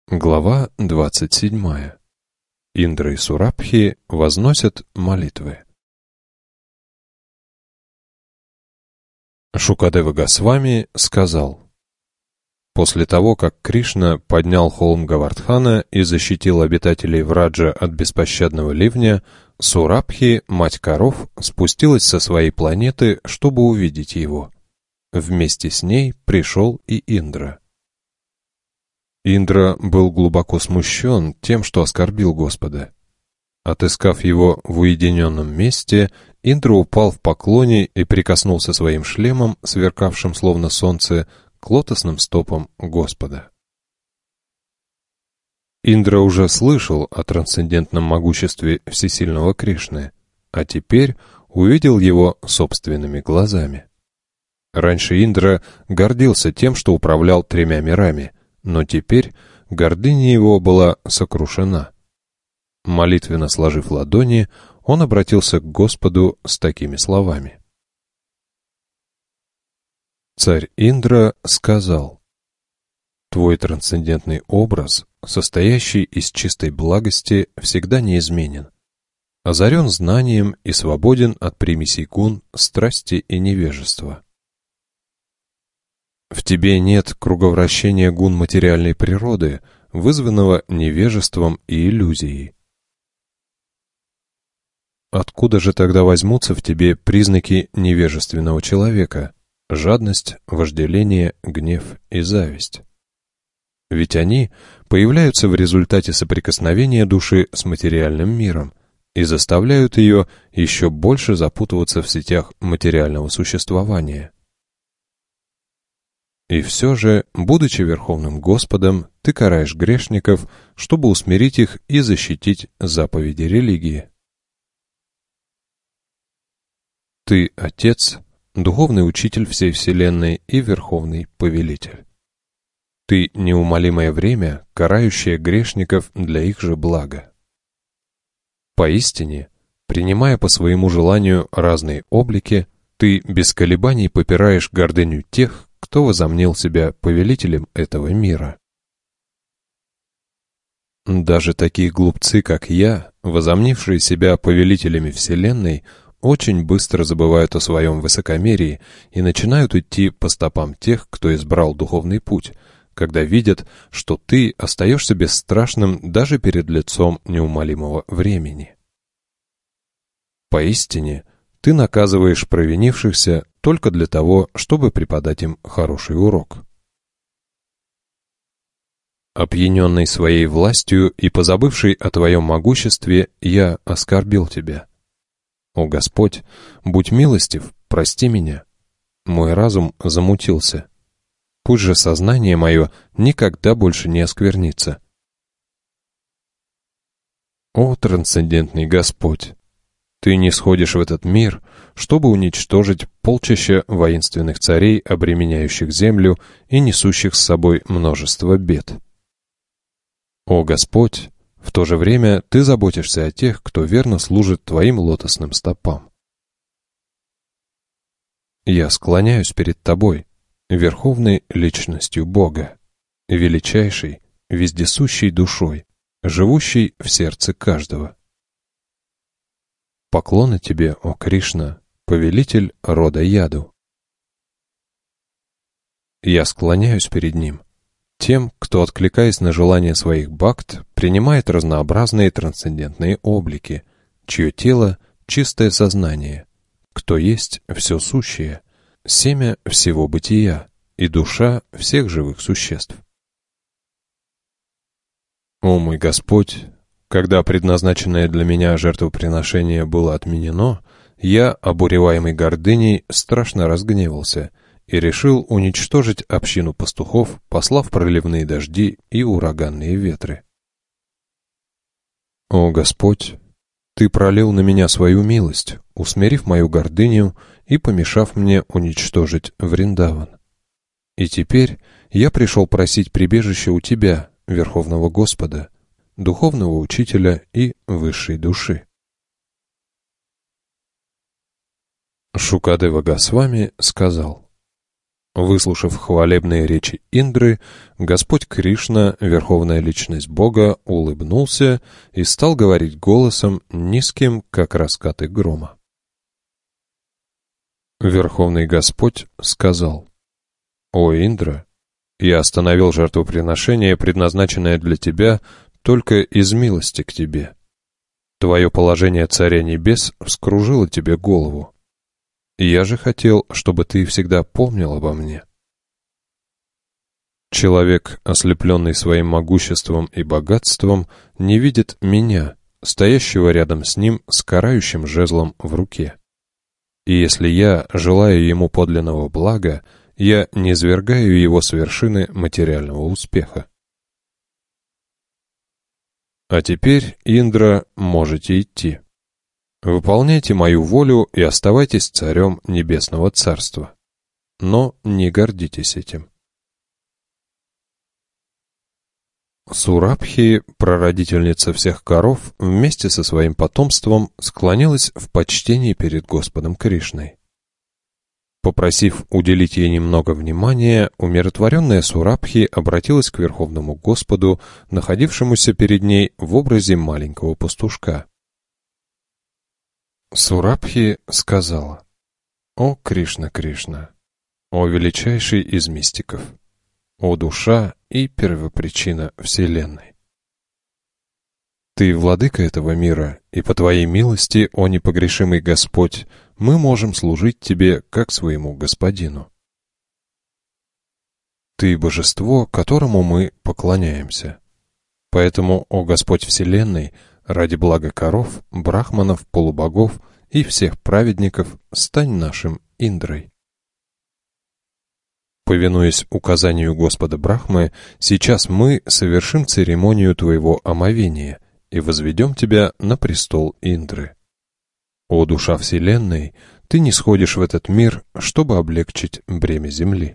Глава 27. Индра и Сурабхи возносят молитвы. Шукадева Госвами сказал: после того, как Кришна поднял холм Говардхана и защитил обитателей Враджа от беспощадного ливня, Сурабхи, мать коров, спустилась со своей планеты, чтобы увидеть его. Вместе с ней пришел и Индра. Индра был глубоко смущен тем, что оскорбил Господа. Отыскав его в уединенном месте, Индра упал в поклоне и прикоснулся своим шлемом, сверкавшим словно солнце, к лотосным стопам Господа. Индра уже слышал о трансцендентном могуществе всесильного Кришны, а теперь увидел его собственными глазами. Раньше Индра гордился тем, что управлял тремя мирами, но теперь гордыня его была сокрушена. Молитвенно сложив ладони, он обратился к Господу с такими словами. Царь Индра сказал: «Твой трансцендентный образ, состоящий из чистой благости, всегда неизменен, озарен знанием и свободен от примесей гун, страсти и невежества. В тебе нет круговращения гун материальной природы, вызванного невежеством и иллюзией. Откуда же тогда возьмутся в тебе признаки невежественного человека: жадность, вожделение, гнев и зависть? Ведь они появляются в результате соприкосновения души с материальным миром и заставляют ее еще больше запутываться в сетях материального существования. И все же, будучи Верховным Господом, ты караешь грешников, чтобы усмирить их и защитить заповеди религии. Ты Отец, Духовный Учитель всей Вселенной и Верховный Повелитель. Ты неумолимое время, карающее грешников для их же блага. Поистине, принимая по своему желанию разные облики, ты без колебаний попираешь гордыню тех, кто возомнил себя повелителем этого мира. Даже такие глупцы, как я, возомнившие себя повелителями Вселенной, очень быстро забывают о своем высокомерии и начинают идти по стопам тех, кто избрал духовный путь, когда видят, что ты остаешься бесстрашным даже перед лицом неумолимого времени. Поистине, ты наказываешь провинившихся только для того, чтобы преподать им хороший урок. Опьяненный своей властью и позабывший о твоем могуществе, я оскорбил тебя. О Господь, будь милостив, прости меня. Мой разум замутился. Пусть же сознание мое никогда больше не осквернится. О трансцендентный Господь! Ты не сходишь в этот мир, чтобы уничтожить полчища воинственных царей, обременяющих землю и несущих с собой множество бед. О Господь, в то же время Ты заботишься о тех, кто верно служит Твоим лотосным стопам. Я склоняюсь перед Тобой, Верховной Личностью Бога, величайшей, вездесущей душой, живущей в сердце каждого. Поклоны тебе, о Кришна, повелитель рода Яду. Я склоняюсь перед ним, тем, кто, откликаясь на желания своих бхакт, принимает разнообразные трансцендентные облики, чье тело — чистое сознание, кто есть все сущее, семя всего бытия и душа всех живых существ. О мой Господь! Когда предназначенное для меня жертвоприношение было отменено, я, обуреваемый гордыней, страшно разгневался и решил уничтожить общину пастухов, послав проливные дожди и ураганные ветры. О Господь! Ты пролил на меня свою милость, усмирив мою гордыню и помешав мне уничтожить Вриндаван. И теперь я пришел просить прибежища у Тебя, Верховного Господа, Духовного Учителя и Высшей Души. Шукадева Госвами сказал: Выслушав хвалебные речи Индры, Господь Кришна, Верховная Личность Бога, улыбнулся и стал говорить голосом, низким, как раскаты грома. Верховный Господь сказал: «О Индра, я остановил жертвоприношение, предназначенное для тебя, только из милости к тебе. Твое положение Царя Небес вскружило тебе голову. Я же хотел, чтобы ты всегда помнил обо мне». Человек, ослепленный своим могуществом и богатством, не видит меня, стоящего рядом с ним с карающим жезлом в руке. И если я желаю ему подлинного блага, я низвергаю его с вершины материального успеха. А теперь, Индра, можете идти. Выполняйте мою волю и оставайтесь царем Небесного Царства. Но не гордитесь этим. Сурабхи, прародительница всех коров, вместе со своим потомством склонилась в почтении перед Господом Кришной. Попросив уделить ей немного внимания, умиротворенная Сурабхи обратилась к Верховному Господу, находившемуся перед ней в образе маленького пастушка. Сурабхи сказала: «О Кришна, Кришна, о величайший из мистиков, о душа и первопричина Вселенной! Ты владыка этого мира, и по Твоей милости, о непогрешимый Господь, мы можем служить Тебе как своему Господину. Ты божество, которому мы поклоняемся. Поэтому, о Господь Вселенной, ради блага коров, брахманов, полубогов и всех праведников, стань нашим Индрой». Повинуясь указанию Господа Брахмы, сейчас мы совершим церемонию твоего омовения и возведем тебя на престол Индры. О душа Вселенной, ты нисходишь в этот мир, чтобы облегчить бремя земли.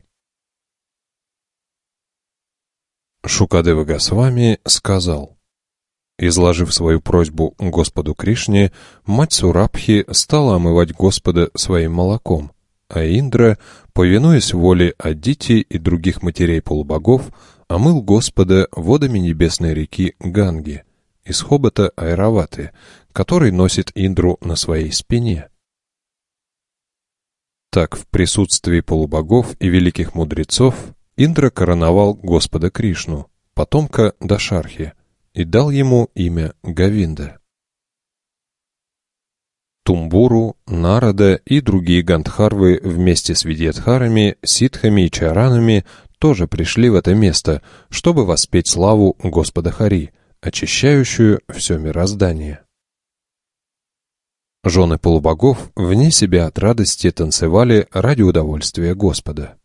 Шукадева Госвами сказал: изложив свою просьбу Господу Кришне, мать Сурабхи стала омывать Господа своим молоком, а Индра, повинуясь воле Адити и других матерей полубогов, омыл Господа водами небесной реки Ганги из хобота Айраваты, который носит Индру на своей спине. Так, в присутствии полубогов и великих мудрецов, Индра короновал Господа Кришну, потомка Дашархи, и дал ему имя Говинда. Тумбуру, Нарада и другие гандхарвы вместе с видьядхарами, ситхами и чаранами тоже пришли в это место, чтобы воспеть славу Господа Хари, очищающую все мироздание. Жены полубогов вне себя от радости танцевали ради удовольствия Господа.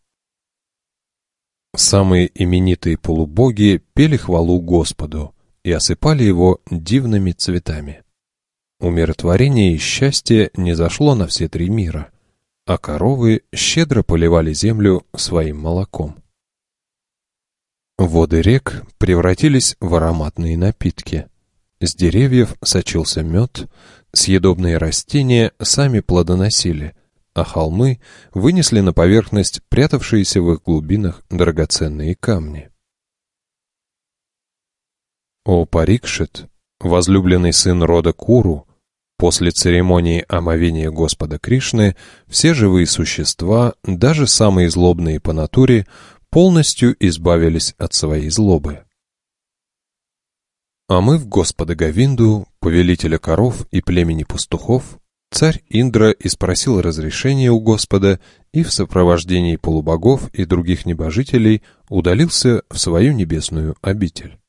Самые именитые полубоги пели хвалу Господу и осыпали его дивными цветами. Умиротворение и счастье низошло на все три мира, а коровы щедро поливали землю своим молоком. Воды рек превратились в ароматные напитки. С деревьев сочился мед, съедобные растения сами плодоносили, а холмы вынесли на поверхность прятавшиеся в их глубинах драгоценные камни. О Парикшит, возлюбленный сын рода Куру, после церемонии омовения Господа Кришны все живые существа, даже самые злобные по натуре, полностью избавились от своей злобы. Омыв Господа Говинду, повелителя коров и племени пастухов, царь Индра испросил разрешение у Господа и в сопровождении полубогов и других небожителей удалился в свою небесную обитель.